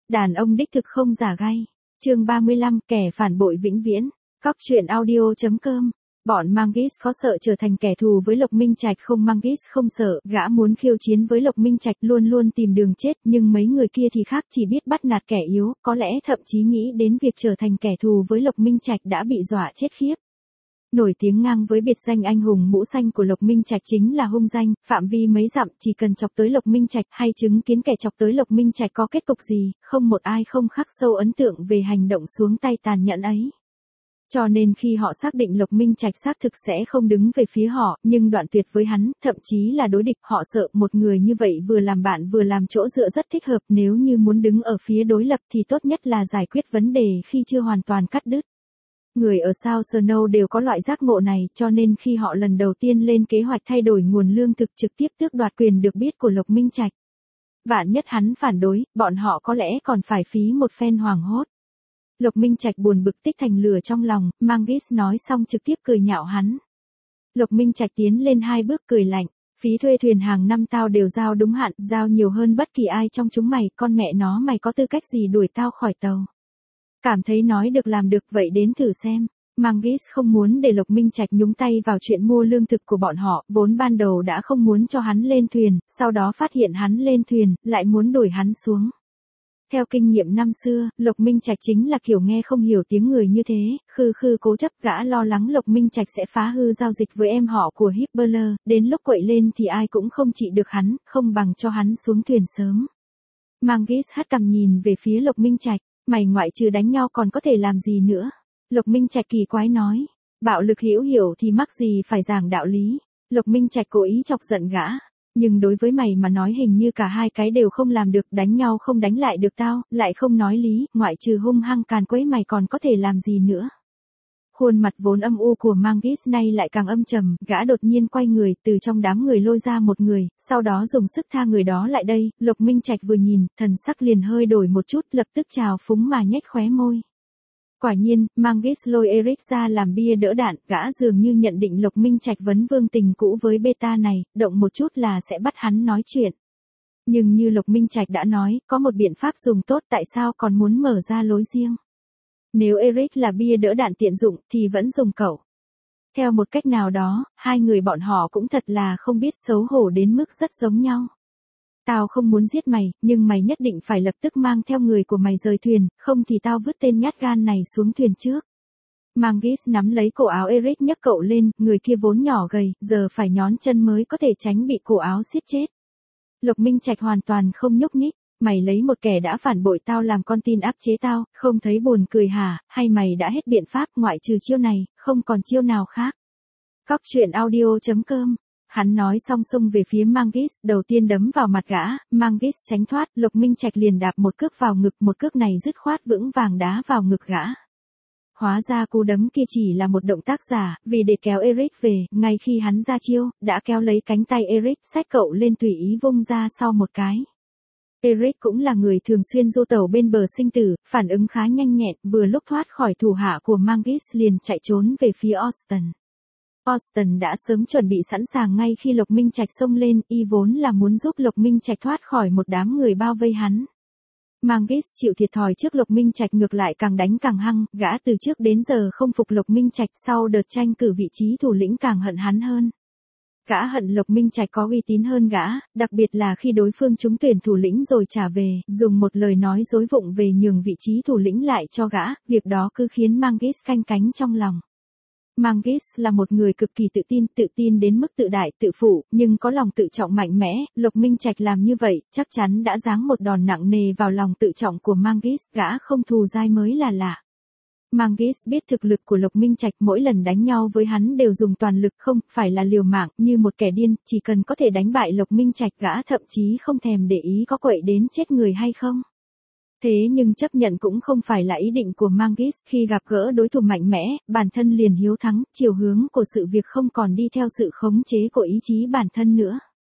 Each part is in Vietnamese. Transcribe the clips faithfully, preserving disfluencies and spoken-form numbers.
Đàn ông đích thực không giả gay. Chương ba mươi lăm, kẻ phản bội vĩnh viễn. Cóc truyện audio chấm com. Bọn Manggis có sợ trở thành kẻ thù với Lộc Minh Trạch không? Manggis không sợ, gã muốn khiêu chiến với Lộc Minh Trạch, luôn luôn tìm đường chết, nhưng mấy người kia thì khác, chỉ biết bắt nạt kẻ yếu, có lẽ thậm chí nghĩ đến việc trở thành kẻ thù với Lộc Minh Trạch đã bị dọa chết khiếp. Nổi tiếng ngang với biệt danh anh hùng mũ xanh của Lộc Minh Trạch chính là hung danh, phạm vi mấy dặm, chỉ cần chọc tới Lộc Minh Trạch hay chứng kiến kẻ chọc tới Lộc Minh Trạch có kết cục gì, không một ai không khắc sâu ấn tượng về hành động xuống tay tàn nhẫn ấy. Cho nên khi họ xác định Lộc Minh Trạch xác thực sẽ không đứng về phía họ, nhưng đoạn tuyệt với hắn, thậm chí là đối địch, họ sợ một người như vậy vừa làm bạn vừa làm chỗ dựa rất thích hợp, nếu như muốn đứng ở phía đối lập thì tốt nhất là giải quyết vấn đề khi chưa hoàn toàn cắt đứt. Người ở South Snow đều có loại giác ngộ này, cho nên khi họ lần đầu tiên lên kế hoạch thay đổi nguồn lương thực trực tiếp tước đoạt quyền được biết của Lộc Minh Trạch. Vạn nhất hắn phản đối, bọn họ có lẽ còn phải phí một phen hoảng hốt. Lộc Minh Trạch buồn bực tích thành lửa trong lòng, Manggis nói xong trực tiếp cười nhạo hắn. Lộc Minh Trạch tiến lên hai bước cười lạnh, phí thuê thuyền hàng năm tao đều giao đúng hạn, giao nhiều hơn bất kỳ ai trong chúng mày, con mẹ nó mày có tư cách gì đuổi tao khỏi tàu. Cảm thấy nói được làm được vậy đến thử xem. Manggis không muốn để Lộc Minh Trạch nhúng tay vào chuyện mua lương thực của bọn họ, vốn ban đầu đã không muốn cho hắn lên thuyền, sau đó phát hiện hắn lên thuyền, lại muốn đuổi hắn xuống. Theo kinh nghiệm năm xưa, Lộc Minh Trạch chính là kiểu nghe không hiểu tiếng người như thế, khư khư cố chấp, gã lo lắng Lộc Minh Trạch sẽ phá hư giao dịch với em họ của Hibbler, đến lúc quậy lên thì ai cũng không trị được hắn, không bằng cho hắn xuống thuyền sớm. Manggis hất cằm nhìn về phía Lộc Minh Trạch, mày ngoại trừ đánh nhau còn có thể làm gì nữa? Lộc Minh Trạch kỳ quái nói, bạo lực hữu hiểu thì mắc gì phải giảng đạo lý. Lộc Minh Trạch cố ý chọc giận gã. Nhưng đối với mày mà nói hình như cả hai cái đều không làm được, đánh nhau không đánh lại được tao, lại không nói lý, ngoại trừ hung hăng càn quấy mày còn có thể làm gì nữa. Khuôn mặt vốn âm u của Manggis nay lại càng âm trầm, gã đột nhiên quay người, từ trong đám người lôi ra một người, sau đó dùng sức tha người đó lại đây, Lộc Minh Trạch vừa nhìn, thần sắc liền hơi đổi một chút, lập tức trào phúng mà nhếch khóe môi. Quả nhiên, Manggis lôi Eric ra làm bia đỡ đạn, gã dường như nhận định Lộc Minh Trạch vấn vương tình cũ với beta này, động một chút là sẽ bắt hắn nói chuyện. Nhưng như Lộc Minh Trạch đã nói, có một biện pháp dùng tốt, tại sao còn muốn mở ra lối riêng? Nếu Eric là bia đỡ đạn tiện dụng, thì vẫn dùng cậu. Theo một cách nào đó, hai người bọn họ cũng thật là không biết xấu hổ đến mức rất giống nhau. Tao không muốn giết mày, nhưng mày nhất định phải lập tức mang theo người của mày rời thuyền, không thì tao vứt tên nhát gan này xuống thuyền trước. Manggis nắm lấy cổ áo Eric nhấc cậu lên, người kia vốn nhỏ gầy, giờ phải nhón chân mới có thể tránh bị cổ áo siết chết. Lộc Minh Trạch hoàn toàn không nhúc nhích, mày lấy một kẻ đã phản bội tao làm con tin áp chế tao, không thấy buồn cười hả, hay mày đã hết biện pháp ngoại trừ chiêu này, không còn chiêu nào khác. Cóc truyện audio chấm com. Hắn nói xong xông về phía Manggis, đầu tiên đấm vào mặt gã, Manggis tránh thoát, Lộc Minh Trạch liền đạp một cước vào ngực, một cước này dứt khoát vững vàng đá vào ngực gã. Hóa ra cú đấm kia chỉ là một động tác giả, vì để kéo Eric về, ngay khi hắn ra chiêu, đã kéo lấy cánh tay Eric, xách cậu lên tùy ý vung ra sau một cái. Eric cũng là người thường xuyên du tẩu bên bờ sinh tử, phản ứng khá nhanh nhẹn, vừa lúc thoát khỏi thủ hạ của Manggis liền chạy trốn về phía Austin. Austin đã sớm chuẩn bị sẵn sàng ngay khi Lộc Minh Trạch xông lên, y vốn là muốn giúp Lộc Minh Trạch thoát khỏi một đám người bao vây hắn. Manggis chịu thiệt thòi trước Lộc Minh Trạch ngược lại càng đánh càng hăng, gã từ trước đến giờ không phục Lộc Minh Trạch, sau đợt tranh cử vị trí thủ lĩnh càng hận hắn hơn. Gã hận Lộc Minh Trạch có uy tín hơn gã, đặc biệt là khi đối phương trúng tuyển thủ lĩnh rồi trả về, dùng một lời nói dối vụng về nhường vị trí thủ lĩnh lại cho gã, việc đó cứ khiến Manggis canh cánh trong lòng. Manggis là một người cực kỳ tự tin, tự tin đến mức tự đại, tự phụ, nhưng có lòng tự trọng mạnh mẽ, Lộc Minh Trạch làm như vậy, chắc chắn đã giáng một đòn nặng nề vào lòng tự trọng của Manggis, gã không thù dai mới là lạ. Manggis biết thực lực của Lộc Minh Trạch, mỗi lần đánh nhau với hắn đều dùng toàn lực, không phải là liều mạng, như một kẻ điên, chỉ cần có thể đánh bại Lộc Minh Trạch, gã thậm chí không thèm để ý có quậy đến chết người hay không. Thế nhưng chấp nhận cũng không phải là ý định của Manggis, khi gặp gỡ đối thủ mạnh mẽ, bản thân liền hiếu thắng, chiều hướng của sự việc không còn đi theo sự khống chế của ý chí bản thân nữa.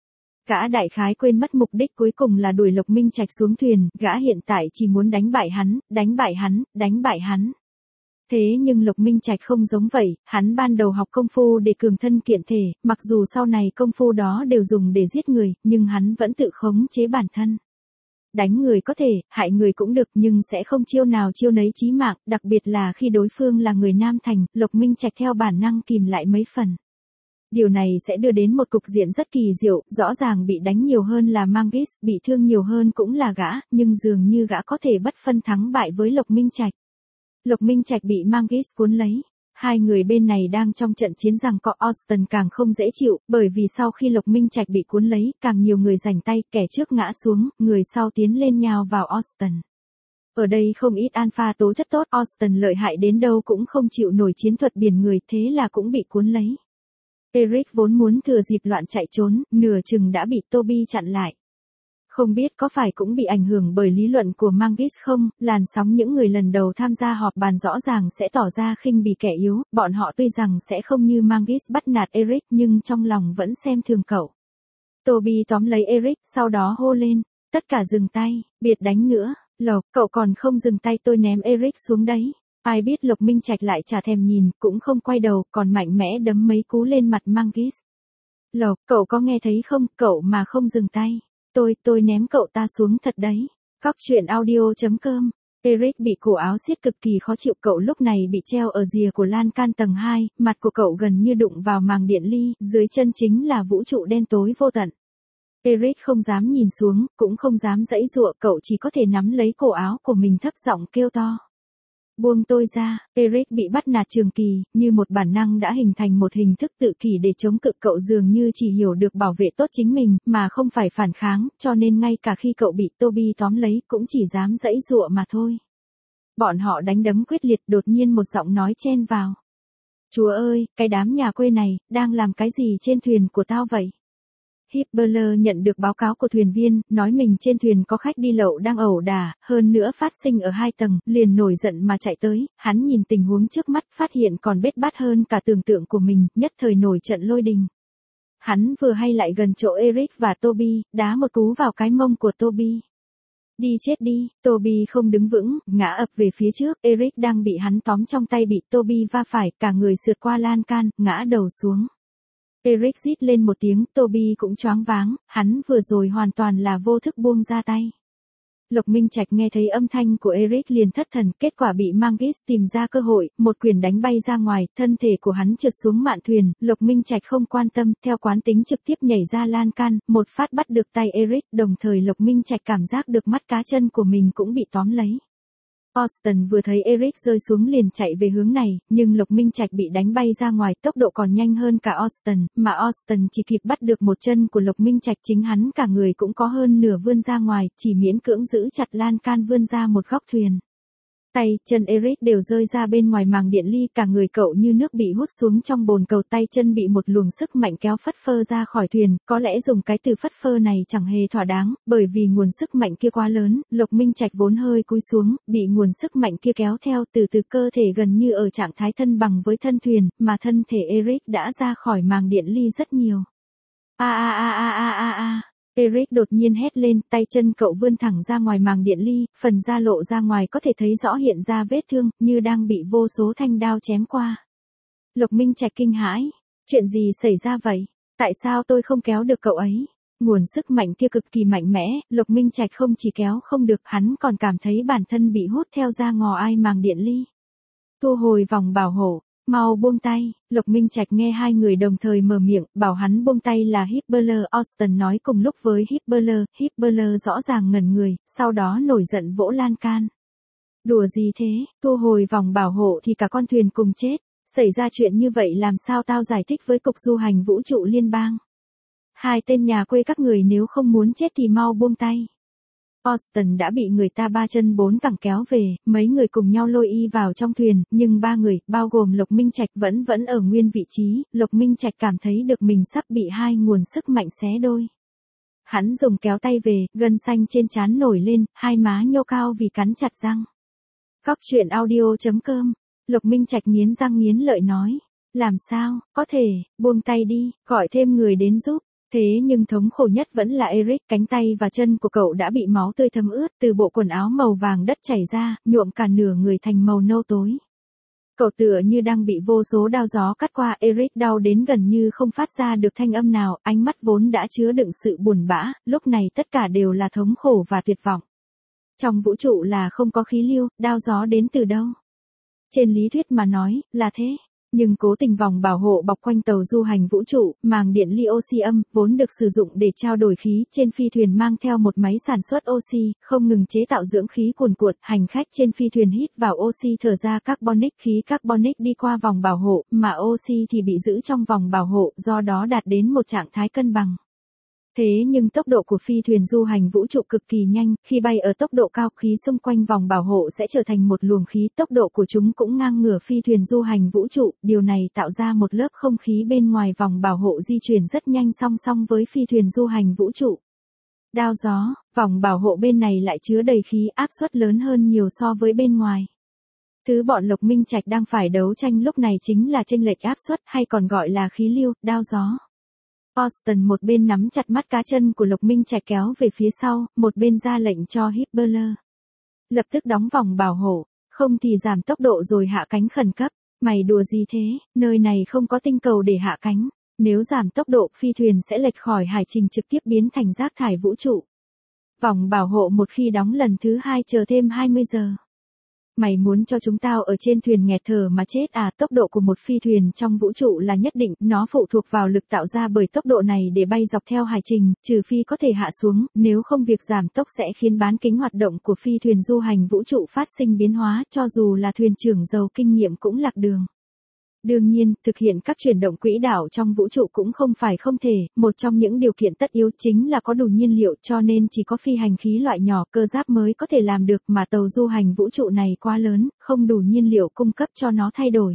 Gã đại khái quên mất mục đích cuối cùng là đuổi Lộc Minh Trạch xuống thuyền, gã hiện tại chỉ muốn đánh bại hắn, đánh bại hắn, đánh bại hắn. Thế nhưng Lộc Minh Trạch không giống vậy, hắn ban đầu học công phu để cường thân kiện thể, mặc dù sau này công phu đó đều dùng để giết người, nhưng hắn vẫn tự khống chế bản thân. Đánh người có thể, hại người cũng được nhưng sẽ không chiêu nào chiêu nấy chí mạng, đặc biệt là khi đối phương là người Nam Thành, Lục Minh Trạch theo bản năng kìm lại mấy phần. Điều này sẽ đưa đến một cục diện rất kỳ diệu, rõ ràng bị đánh nhiều hơn là Manggis, bị thương nhiều hơn cũng là gã, nhưng dường như gã có thể bất phân thắng bại với Lục Minh Trạch. Lục Minh Trạch bị Manggis cuốn lấy. Hai người bên này đang trong trận chiến rằng co. Austin càng không dễ chịu, bởi vì sau khi Lục Minh Trạch bị cuốn lấy, càng nhiều người giành tay, kẻ trước ngã xuống, người sau tiến lên nhào vào Austin. Ở đây không ít alpha tố chất tốt, Austin lợi hại đến đâu cũng không chịu nổi chiến thuật biển người, thế là cũng bị cuốn lấy. Eric vốn muốn thừa dịp loạn chạy trốn, nửa chừng đã bị Toby chặn lại. Không biết có phải cũng bị ảnh hưởng bởi lý luận của Manggis không, làn sóng những người lần đầu tham gia họp bàn rõ ràng sẽ tỏ ra khinh bỉ kẻ yếu, bọn họ tuy rằng sẽ không như Manggis bắt nạt Eric nhưng trong lòng vẫn xem thường cậu. Toby tóm lấy Eric, sau đó hô lên, tất cả dừng tay, biệt đánh nữa, Lộc, cậu còn không dừng tay tôi ném Eric xuống đấy. Ai biết Lục Minh Trạch lại chả thèm nhìn, cũng không quay đầu, còn mạnh mẽ đấm mấy cú lên mặt Manggis. Lộc, cậu có nghe thấy không, cậu mà không dừng tay. Tôi, tôi ném cậu ta xuống thật đấy. Cóc truyện audio chấm com. Eric bị cổ áo siết cực kỳ khó chịu, cậu lúc này bị treo ở rìa của lan can tầng hai, mặt của cậu gần như đụng vào màng điện ly, dưới chân chính là vũ trụ đen tối vô tận. Eric không dám nhìn xuống, cũng không dám giãy giụa, cậu chỉ có thể nắm lấy cổ áo của mình thấp giọng kêu to. Buông tôi ra, Eric bị bắt nạt trường kỳ, như một bản năng đã hình thành một hình thức tự kỷ để chống cự, cậu dường như chỉ hiểu được bảo vệ tốt chính mình, mà không phải phản kháng, cho nên ngay cả khi cậu bị Toby tóm lấy, cũng chỉ dám giãy giụa mà thôi. Bọn họ đánh đấm quyết liệt, đột nhiên một giọng nói chen vào. Chúa ơi, cái đám nhà quê này, đang làm cái gì trên thuyền của tao vậy? Hibbler nhận được báo cáo của thuyền viên, nói mình trên thuyền có khách đi lậu đang ẩu đả, hơn nữa phát sinh ở hai tầng, liền nổi giận mà chạy tới, hắn nhìn tình huống trước mắt phát hiện còn bết bát hơn cả tưởng tượng của mình, nhất thời nổi trận lôi đình. Hắn vừa hay lại gần chỗ Eric và Toby, đá một cú vào cái mông của Toby. Đi chết đi, Toby không đứng vững, ngã ập về phía trước, Eric đang bị hắn tóm trong tay bị Toby va phải, cả người sượt qua lan can, ngã đầu xuống. Eric rít lên một tiếng, Toby cũng choáng váng, hắn vừa rồi hoàn toàn là vô thức buông ra tay. Lục Minh Trạch nghe thấy âm thanh của Eric liền thất thần, kết quả bị Manggis tìm ra cơ hội, một quyền đánh bay ra ngoài, thân thể của hắn trượt xuống mạn thuyền, Lục Minh Trạch không quan tâm, theo quán tính trực tiếp nhảy ra lan can, một phát bắt được tay Eric, đồng thời Lục Minh Trạch cảm giác được mắt cá chân của mình cũng bị tóm lấy. Austin vừa thấy Eric rơi xuống liền chạy về hướng này, nhưng Lục Minh Trạch bị đánh bay ra ngoài, tốc độ còn nhanh hơn cả Austin, mà Austin chỉ kịp bắt được một chân của Lục Minh Trạch, chính hắn cả người cũng có hơn nửa vươn ra ngoài, chỉ miễn cưỡng giữ chặt lan can vươn ra một góc thuyền. Tay, chân Eric đều rơi ra bên ngoài màng điện ly, cả người cậu như nước bị hút xuống trong bồn cầu, tay chân bị một luồng sức mạnh kéo phất phơ ra khỏi thuyền, có lẽ dùng cái từ phất phơ này chẳng hề thỏa đáng, bởi vì nguồn sức mạnh kia quá lớn, Lục Minh Trạch vốn hơi cúi xuống, bị nguồn sức mạnh kia kéo theo, từ từ cơ thể gần như ở trạng thái thân bằng với thân thuyền, mà thân thể Eric đã ra khỏi màng điện ly rất nhiều. A a a a a a a. Eric đột nhiên hét lên, tay chân cậu vươn thẳng ra ngoài màng điện ly, phần da lộ ra ngoài có thể thấy rõ hiện ra vết thương, như đang bị vô số thanh đao chém qua. Lục Minh Trạch kinh hãi, chuyện gì xảy ra vậy? Tại sao tôi không kéo được cậu ấy? Nguồn sức mạnh kia cực kỳ mạnh mẽ, Lục Minh Trạch không chỉ kéo không được, hắn còn cảm thấy bản thân bị hút theo ra ngò ai màng điện ly. Thu hồi vòng bảo hộ. Mau buông tay, Lục Minh Trạch nghe hai người đồng thời mở miệng, bảo hắn buông tay là Hibbler. Austin nói cùng lúc với Hibbler, Hibbler rõ ràng ngẩn người, sau đó nổi giận vỗ lan can. Đùa gì thế, thu hồi vòng bảo hộ thì cả con thuyền cùng chết, xảy ra chuyện như vậy làm sao tao giải thích với Cục Du hành Vũ trụ Liên bang. Hai tên nhà quê các người nếu không muốn chết thì mau buông tay. Austin đã bị người ta ba chân bốn cẳng kéo về, mấy người cùng nhau lôi y vào trong thuyền, nhưng ba người, bao gồm Lục Minh Trạch vẫn vẫn ở nguyên vị trí, Lục Minh Trạch cảm thấy được mình sắp bị hai nguồn sức mạnh xé đôi. Hắn dùng kéo tay về, gân xanh trên trán nổi lên, hai má nhô cao vì cắn chặt răng. Cóc truyện audio chấm com. Lục Minh Trạch nghiến răng nghiến lợi nói, làm sao, có thể, buông tay đi, gọi thêm người đến giúp. Thế nhưng thống khổ nhất vẫn là Eric, cánh tay và chân của cậu đã bị máu tươi thấm ướt, từ bộ quần áo màu vàng đất chảy ra, nhuộm cả nửa người thành màu nâu tối. Cậu tựa như đang bị vô số đao gió cắt qua, Eric đau đến gần như không phát ra được thanh âm nào, ánh mắt vốn đã chứa đựng sự buồn bã, lúc này tất cả đều là thống khổ và tuyệt vọng. Trong vũ trụ là không có khí lưu, đao gió đến từ đâu? Trên lý thuyết mà nói, là thế. Nhưng cố tình vòng bảo hộ bọc quanh tàu du hành vũ trụ, màng điện Ly-ô-xi-âm, vốn được sử dụng để trao đổi khí trên phi thuyền mang theo một máy sản xuất oxy, không ngừng chế tạo dưỡng khí cuồn cuộn, hành khách trên phi thuyền hít vào oxy thở ra carbonic, khí carbonic đi qua vòng bảo hộ, mà oxy thì bị giữ trong vòng bảo hộ, do đó đạt đến một trạng thái cân bằng. Thế nhưng tốc độ của phi thuyền du hành vũ trụ cực kỳ nhanh, khi bay ở tốc độ cao, khí xung quanh vòng bảo hộ sẽ trở thành một luồng khí, tốc độ của chúng cũng ngang ngửa phi thuyền du hành vũ trụ, điều này tạo ra một lớp không khí bên ngoài vòng bảo hộ di chuyển rất nhanh song song với phi thuyền du hành vũ trụ. Đao gió, vòng bảo hộ bên này lại chứa đầy khí, áp suất lớn hơn nhiều so với bên ngoài. Thứ bọn Lộc Minh Trạch đang phải đấu tranh lúc này chính là chênh lệch áp suất, hay còn gọi là khí lưu, đao gió. Austin một bên nắm chặt mắt cá chân của Lộc Minh Trạch kéo về phía sau, một bên ra lệnh cho Hippler lập tức đóng vòng bảo hộ, không thì giảm tốc độ rồi hạ cánh khẩn cấp. Mày đùa gì thế, nơi này không có tinh cầu để hạ cánh, nếu giảm tốc độ phi thuyền sẽ lệch khỏi hải trình trực tiếp biến thành rác thải vũ trụ. Vòng bảo hộ một khi đóng lần thứ hai chờ thêm hai mươi giờ. Mày muốn cho chúng tao ở trên thuyền nghẹt thở mà chết à? Tốc độ của một phi thuyền trong vũ trụ là nhất định, nó phụ thuộc vào lực tạo ra bởi tốc độ này để bay dọc theo hải trình, trừ phi có thể hạ xuống, nếu không việc giảm tốc sẽ khiến bán kính hoạt động của phi thuyền du hành vũ trụ phát sinh biến hóa, cho dù là thuyền trưởng giàu kinh nghiệm cũng lạc đường. Đương nhiên, thực hiện các chuyển động quỹ đạo trong vũ trụ cũng không phải không thể, một trong những điều kiện tất yếu chính là có đủ nhiên liệu, cho nên chỉ có phi hành khí loại nhỏ cơ giáp mới có thể làm được, mà tàu du hành vũ trụ này quá lớn, không đủ nhiên liệu cung cấp cho nó thay đổi.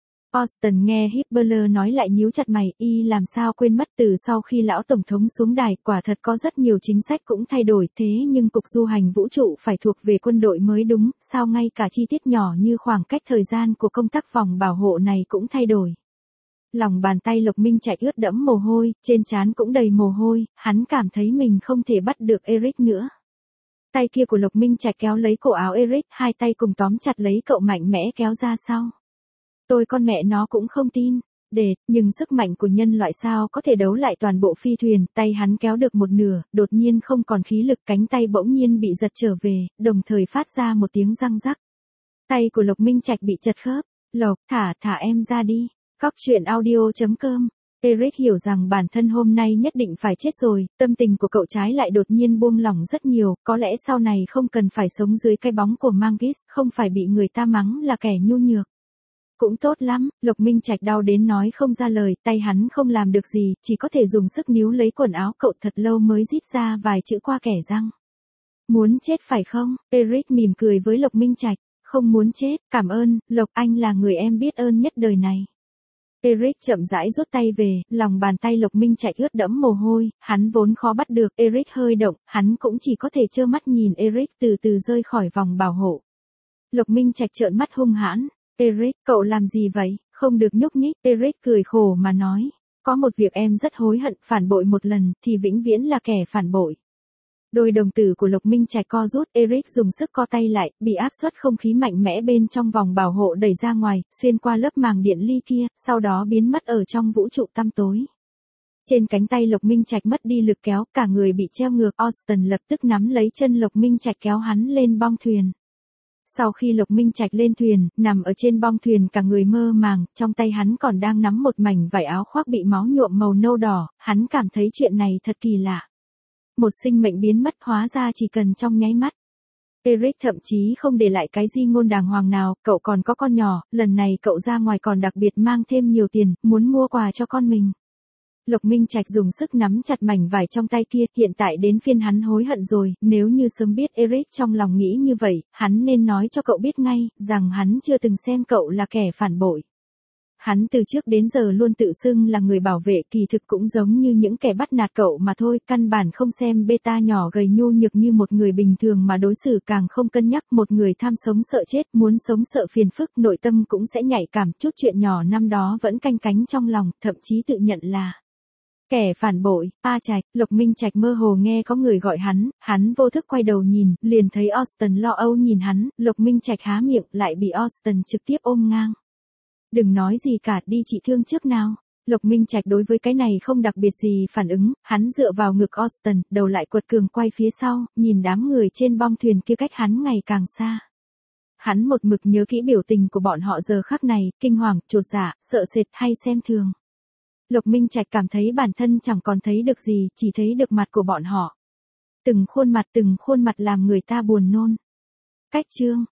Austin nghe Hippler nói lại nhíu chặt mày, y làm sao quên mất từ sau khi lão tổng thống xuống đài, quả thật có rất nhiều chính sách cũng thay đổi, thế nhưng cục du hành vũ trụ phải thuộc về quân đội mới đúng, sao ngay cả chi tiết nhỏ như khoảng cách thời gian của công tác vòng bảo hộ này cũng thay đổi. Lòng bàn tay Lộc Minh Trạch ướt đẫm mồ hôi, trên trán cũng đầy mồ hôi, hắn cảm thấy mình không thể bắt được Eric nữa. Tay kia của Lộc Minh Trạch kéo lấy cổ áo Eric, hai tay cùng tóm chặt lấy cậu mạnh mẽ kéo ra sau. Tôi con mẹ nó cũng không tin. Để, nhưng sức mạnh của nhân loại sao có thể đấu lại toàn bộ phi thuyền, tay hắn kéo được một nửa, đột nhiên không còn khí lực, cánh tay bỗng nhiên bị giật trở về, đồng thời phát ra một tiếng răng rắc. Tay của Lộc Minh Trạch bị chật khớp. Lộc, thả, thả em ra đi. Cóc truyện audio chấm com. Eric hiểu rằng bản thân hôm nay nhất định phải chết rồi, tâm tình của cậu trái lại đột nhiên buông lỏng rất nhiều, có lẽ sau này không cần phải sống dưới cái bóng của Manggis, không phải bị người ta mắng là kẻ nhu nhược. Cũng tốt lắm, Lộc Minh Trạch đau đến nói không ra lời, tay hắn không làm được gì, chỉ có thể dùng sức níu lấy quần áo cậu thật lâu mới rít ra vài chữ qua kẻ răng. Muốn chết phải không? Eric mỉm cười với Lộc Minh Trạch, không muốn chết, cảm ơn, Lộc, anh là người em biết ơn nhất đời này. Eric chậm rãi rút tay về, lòng bàn tay Lộc Minh Trạch ướt đẫm mồ hôi, hắn vốn khó bắt được, Eric hơi động, hắn cũng chỉ có thể trơ mắt nhìn Eric từ từ rơi khỏi vòng bảo hộ. Lộc Minh Trạch trợn mắt hung hãn. Eric, cậu làm gì vậy? Không được nhúc nhích. Eric cười khổ mà nói. Có một việc em rất hối hận, phản bội một lần, thì vĩnh viễn là kẻ phản bội. Đôi đồng tử của Lộc Minh Trạch co rút, Eric dùng sức co tay lại, bị áp suất không khí mạnh mẽ bên trong vòng bảo hộ đẩy ra ngoài, xuyên qua lớp màng điện ly kia, sau đó biến mất ở trong vũ trụ tăm tối. Trên cánh tay Lộc Minh Trạch mất đi lực kéo, cả người bị treo ngược, Austin lập tức nắm lấy chân Lộc Minh Trạch kéo hắn lên bong thuyền. Sau khi Lộc Minh Trạch lên thuyền, nằm ở trên bong thuyền cả người mơ màng, trong tay hắn còn đang nắm một mảnh vải áo khoác bị máu nhuộm màu nâu đỏ, hắn cảm thấy chuyện này thật kỳ lạ. Một sinh mệnh biến mất hóa ra chỉ cần trong nháy mắt. Eric thậm chí không để lại cái di ngôn đàng hoàng nào, cậu còn có con nhỏ, lần này cậu ra ngoài còn đặc biệt mang thêm nhiều tiền, muốn mua quà cho con mình. Lộc Minh Trạch dùng sức nắm chặt mảnh vải trong tay kia, hiện tại đến phiên hắn hối hận rồi, nếu như sớm biết Eric trong lòng nghĩ như vậy, hắn nên nói cho cậu biết ngay, rằng hắn chưa từng xem cậu là kẻ phản bội. Hắn từ trước đến giờ luôn tự xưng là người bảo vệ, kỳ thực cũng giống như những kẻ bắt nạt cậu mà thôi, căn bản không xem beta nhỏ gầy nhu nhược như một người bình thường mà đối xử, càng không cân nhắc một người tham sống sợ chết, muốn sống sợ phiền phức, nội tâm cũng sẽ nhạy cảm, chút chuyện nhỏ năm đó vẫn canh cánh trong lòng, thậm chí tự nhận là kẻ phản bội. A Trạch, Lộc Minh Trạch mơ hồ nghe có người gọi hắn, hắn vô thức quay đầu nhìn, liền thấy Austin lo âu nhìn hắn, Lộc Minh Trạch há miệng, lại bị Austin trực tiếp ôm ngang. Đừng nói gì cả, đi trị thương trước nào. Lộc Minh Trạch đối với cái này không đặc biệt gì phản ứng, hắn dựa vào ngực Austin, đầu lại quật cường quay phía sau, nhìn đám người trên bong thuyền kia cách hắn ngày càng xa. Hắn một mực nhớ kỹ biểu tình của bọn họ giờ khắc này, kinh hoàng, chột dạ, sợ sệt hay xem thường. Lộc Minh Trạch cảm thấy bản thân chẳng còn thấy được gì, chỉ thấy được mặt của bọn họ. Từng khuôn mặt từng khuôn mặt làm người ta buồn nôn. Cách chương